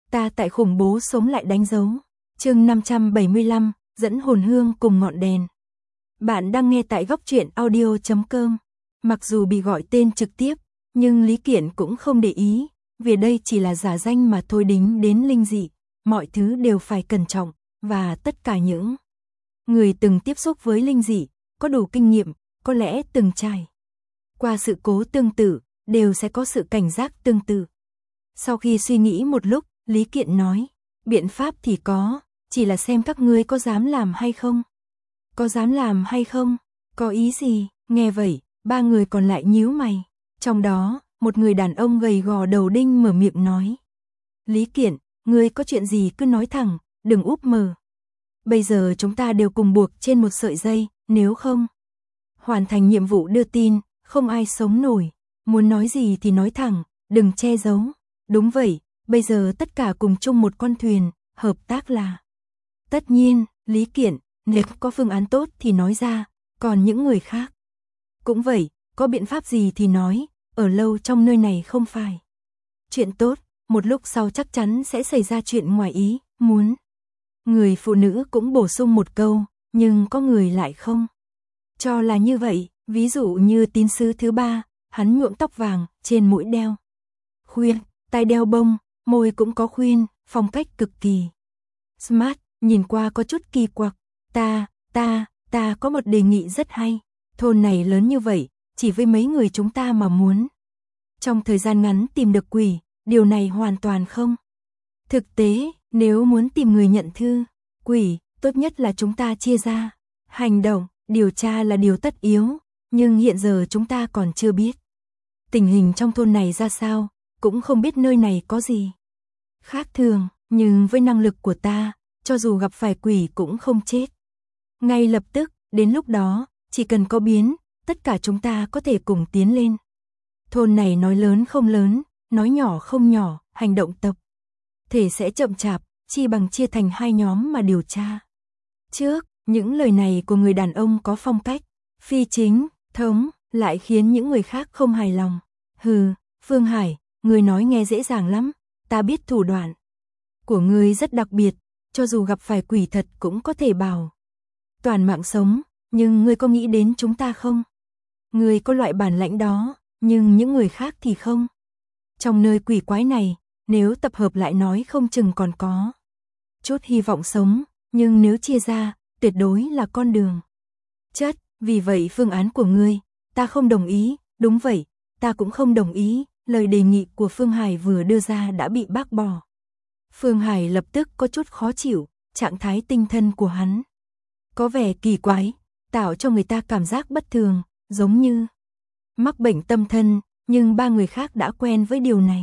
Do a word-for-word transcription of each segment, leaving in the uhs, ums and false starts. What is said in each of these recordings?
ta tại khủng bố sống lại đánh dấu. Chương năm trăm bảy mươi lăm, dẫn hồn hương cùng ngọn đèn. Bạn đang nghe tại góc truyện audio chấm com. Mặc dù bị gọi tên trực tiếp, nhưng Lý Kiện cũng không để ý, vì đây chỉ là giả danh mà thôi. Đính đến linh dị, mọi thứ đều phải cẩn trọng, và tất cả những người từng tiếp xúc với linh dị, có đủ kinh nghiệm, có lẽ từng trải qua sự cố tương tự, đều sẽ có sự cảnh giác tương tự. Sau khi suy nghĩ một lúc, Lý Kiện nói, biện pháp thì có, chỉ là xem các ngươi có dám làm hay không. Có dám làm hay không? Có ý gì? Nghe vậy, ba người còn lại nhíu mày. Trong đó, một người đàn ông gầy gò đầu đinh mở miệng nói. Lý Kiện, ngươi có chuyện gì cứ nói thẳng, đừng úp mờ. Bây giờ chúng ta đều cùng buộc trên một sợi dây, nếu không hoàn thành nhiệm vụ đưa tin, không ai sống nổi. Muốn nói gì thì nói thẳng, đừng che giấu. Đúng vậy, bây giờ tất cả cùng chung một con thuyền, hợp tác là tất nhiên. Lý Kiện, nếu có phương án tốt thì nói ra, còn những người khác cũng vậy, có biện pháp gì thì nói, ở lâu trong nơi này không phải chuyện tốt, một lúc sau chắc chắn sẽ xảy ra chuyện ngoài ý muốn. Người phụ nữ cũng bổ sung một câu, nhưng có người lại không cho là như vậy, ví dụ như tín sứ thứ ba, hắn nhuộm tóc vàng, trên mũi đeo khuyên, tai đeo bông, môi cũng có khuyên, phong cách cực kỳ smart, nhìn qua có chút kỳ quặc. Ta, ta, ta có một đề nghị rất hay. Thôn này lớn như vậy, chỉ với mấy người chúng ta mà muốn trong thời gian ngắn tìm được quỷ, điều này hoàn toàn không thực tế. Nếu muốn tìm người nhận thư quỷ, tốt nhất là chúng ta chia ra hành động. Điều tra là điều tất yếu, nhưng hiện giờ chúng ta còn chưa biết tình hình trong thôn này ra sao, cũng không biết nơi này có gì khác thường, nhưng với năng lực của ta, cho dù gặp phải quỷ cũng không chết ngay lập tức. Đến lúc đó, chỉ cần có biến, tất cả chúng ta có thể cùng tiến lên. Thôn này nói lớn không lớn, nói nhỏ không nhỏ, hành động tập thể sẽ chậm chạp, chi bằng chia thành hai nhóm mà điều tra trước. Những lời này của người đàn ông có phong cách phi chính thống, lại khiến những người khác không hài lòng. Hừ, Phương Hải, ngươi nói nghe dễ dàng lắm, ta biết thủ đoạn của ngươi rất đặc biệt, cho dù gặp phải quỷ thật cũng có thể bảo toàn mạng sống, nhưng ngươi có nghĩ đến chúng ta không? Ngươi có loại bản lãnh đó, nhưng những người khác thì không. Trong nơi quỷ quái này, nếu tập hợp lại nói không chừng còn có chút hy vọng sống, nhưng nếu chia ra, tuyệt đối là con đường chết. Vì vậy phương án của ngươi, ta không đồng ý. Đúng vậy, ta cũng không đồng ý. Lời đề nghị của Phương Hải vừa đưa ra đã bị bác bỏ. Phương Hải lập tức có chút khó chịu, trạng thái tinh thần của hắn có vẻ kỳ quái, tạo cho người ta cảm giác bất thường, giống như mắc bệnh tâm thần, nhưng ba người khác đã quen với điều này.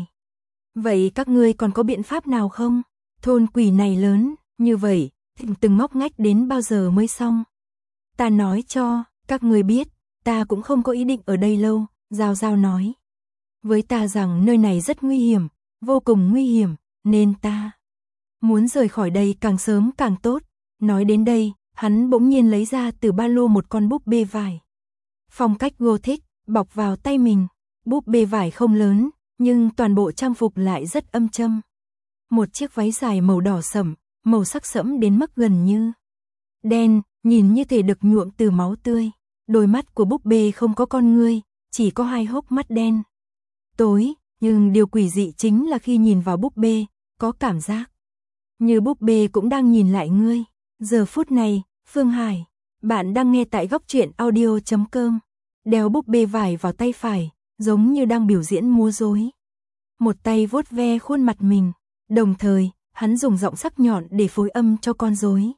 Vậy các ngươi còn có biện pháp nào không? Thôn quỷ này lớn như vậy, từng ngóc ngách đến bao giờ mới xong? Ta nói cho các ngươi biết, ta cũng không có ý định ở đây lâu. Giao Giao nói với ta rằng nơi này rất nguy hiểm, vô cùng nguy hiểm, nên ta muốn rời khỏi đây càng sớm càng tốt. Nói đến đây, hắn bỗng nhiên lấy ra từ ba lô một con búp bê vải phong cách Gothic, bọc vào tay mình. Búp bê vải không lớn, nhưng toàn bộ trang phục lại rất âm châm. Một chiếc váy dài màu đỏ sẫm, màu sắc sẫm đến mức gần như đen, nhìn như thể được nhuộm từ máu tươi. Đôi mắt của búp bê không có con ngươi, chỉ có hai hốc mắt đen tối, nhưng điều quỷ dị chính là khi nhìn vào búp bê, có cảm giác như búp bê cũng đang nhìn lại ngươi. Giờ phút này, Phương Hải, bạn đang nghe tại góc truyện audio chấm com, đeo búp bê vải vào tay phải, giống như đang biểu diễn múa rối. Một tay vuốt ve khuôn mặt mình, đồng thời, hắn dùng giọng sắc nhọn để phối âm cho con rối.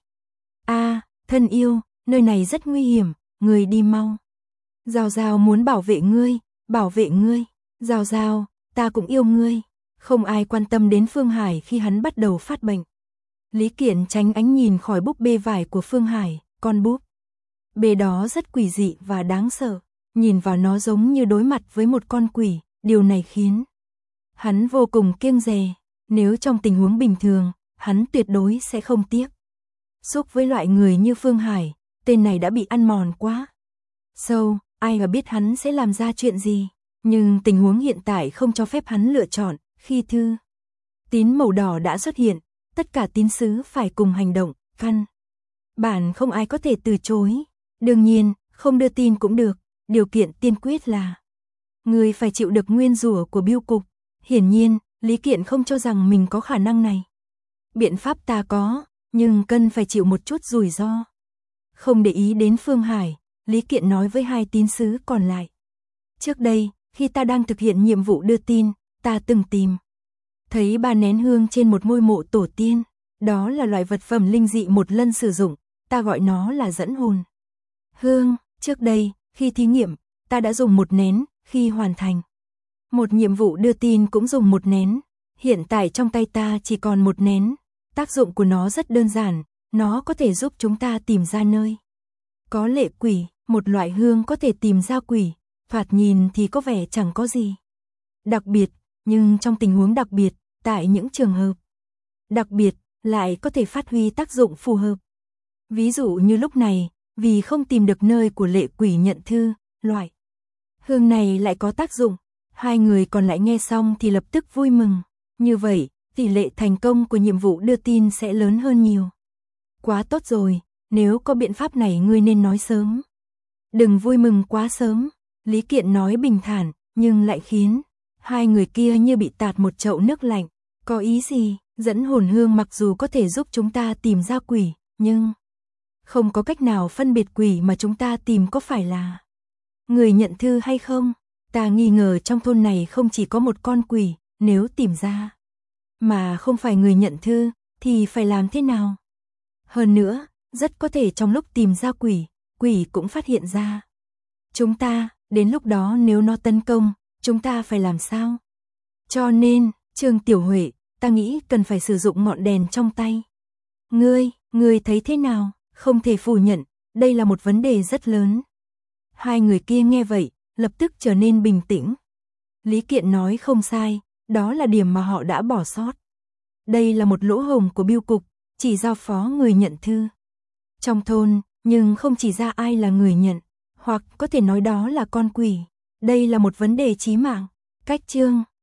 A, thân yêu, nơi này rất nguy hiểm, ngươi đi mau. Giao Giao muốn bảo vệ ngươi, bảo vệ ngươi. Giao Giao, ta cũng yêu ngươi. Không ai quan tâm đến Phương Hải khi hắn bắt đầu phát bệnh. Lý Kiện tránh ánh nhìn khỏi búp bê vải của Phương Hải, con búp bê đó rất quỷ dị và đáng sợ. Nhìn vào nó giống như đối mặt với một con quỷ, điều này khiến hắn vô cùng kiêng dè. Nếu trong tình huống bình thường, hắn tuyệt đối sẽ không tiếc xúc với loại người như Phương Hải. Tên này đã bị ăn mòn quá sâu, ai mà biết hắn sẽ làm ra chuyện gì. Nhưng tình huống hiện tại không cho phép hắn lựa chọn. Khi thư Tín màu đỏ đã xuất hiện, tất cả tín sứ phải cùng hành động, căn bản không ai có thể từ chối. Đương nhiên, không đưa tin cũng được, điều kiện tiên quyết là người phải chịu được nguyên rủa của bưu cục. Hiển nhiên, Lý Kiện không cho rằng mình có khả năng này. Biện pháp ta có, nhưng cần phải chịu một chút rủi ro. Không để ý đến Phương Hải, Lý Kiện nói với hai tín sứ còn lại. Trước đây, khi ta đang thực hiện nhiệm vụ đưa tin, ta từng tìm thấy ba nén hương trên một ngôi mộ tổ tiên. Đó là loại vật phẩm linh dị một lần sử dụng, ta gọi nó là dẫn hồn hương. Trước đây, khi thí nghiệm, ta đã dùng một nén, khi hoàn thành một nhiệm vụ đưa tin cũng dùng một nén. Hiện tại trong tay ta chỉ còn một nén. Tác dụng của nó rất đơn giản, nó có thể giúp chúng ta tìm ra nơi có lệ quỷ. Một loại hương có thể tìm ra quỷ, thoạt nhìn thì có vẻ chẳng có gì đặc biệt, nhưng trong tình huống đặc biệt, tại những trường hợp đặc biệt, lại có thể phát huy tác dụng phù hợp. Ví dụ như lúc này, vì không tìm được nơi của lệ quỷ nhận thư, loại hương này lại có tác dụng. Hai người còn lại nghe xong thì lập tức vui mừng. Như vậy, tỷ lệ thành công của nhiệm vụ đưa tin sẽ lớn hơn nhiều. Quá tốt rồi, nếu có biện pháp này ngươi nên nói sớm. Đừng vui mừng quá sớm, Lý Kiện nói bình thản, nhưng lại khiến hai người kia như bị tạt một chậu nước lạnh. Có ý gì? Dẫn hồn hương mặc dù có thể giúp chúng ta tìm ra quỷ, nhưng không có cách nào phân biệt quỷ mà chúng ta tìm có phải là người nhận thư hay không. Ta nghi ngờ trong thôn này không chỉ có một con quỷ, nếu tìm ra mà không phải người nhận thư, thì phải làm thế nào? Hơn nữa, rất có thể trong lúc tìm ra quỷ, quỷ cũng phát hiện ra chúng ta, đến lúc đó nếu nó tấn công, chúng ta phải làm sao? Cho nên, Trương Tiểu Huệ, ta nghĩ cần phải sử dụng ngọn đèn trong tay. Ngươi, ngươi thấy thế nào? Không thể phủ nhận, đây là một vấn đề rất lớn. Hai người kia nghe vậy, lập tức trở nên bình tĩnh. Lý Kiện nói không sai, đó là điểm mà họ đã bỏ sót. Đây là một lỗ hổng của bưu cục, chỉ giao phó người nhận thư trong thôn, nhưng không chỉ ra ai là người nhận, hoặc có thể nói đó là con quỷ. Đây là một vấn đề chí mạng. Cách chương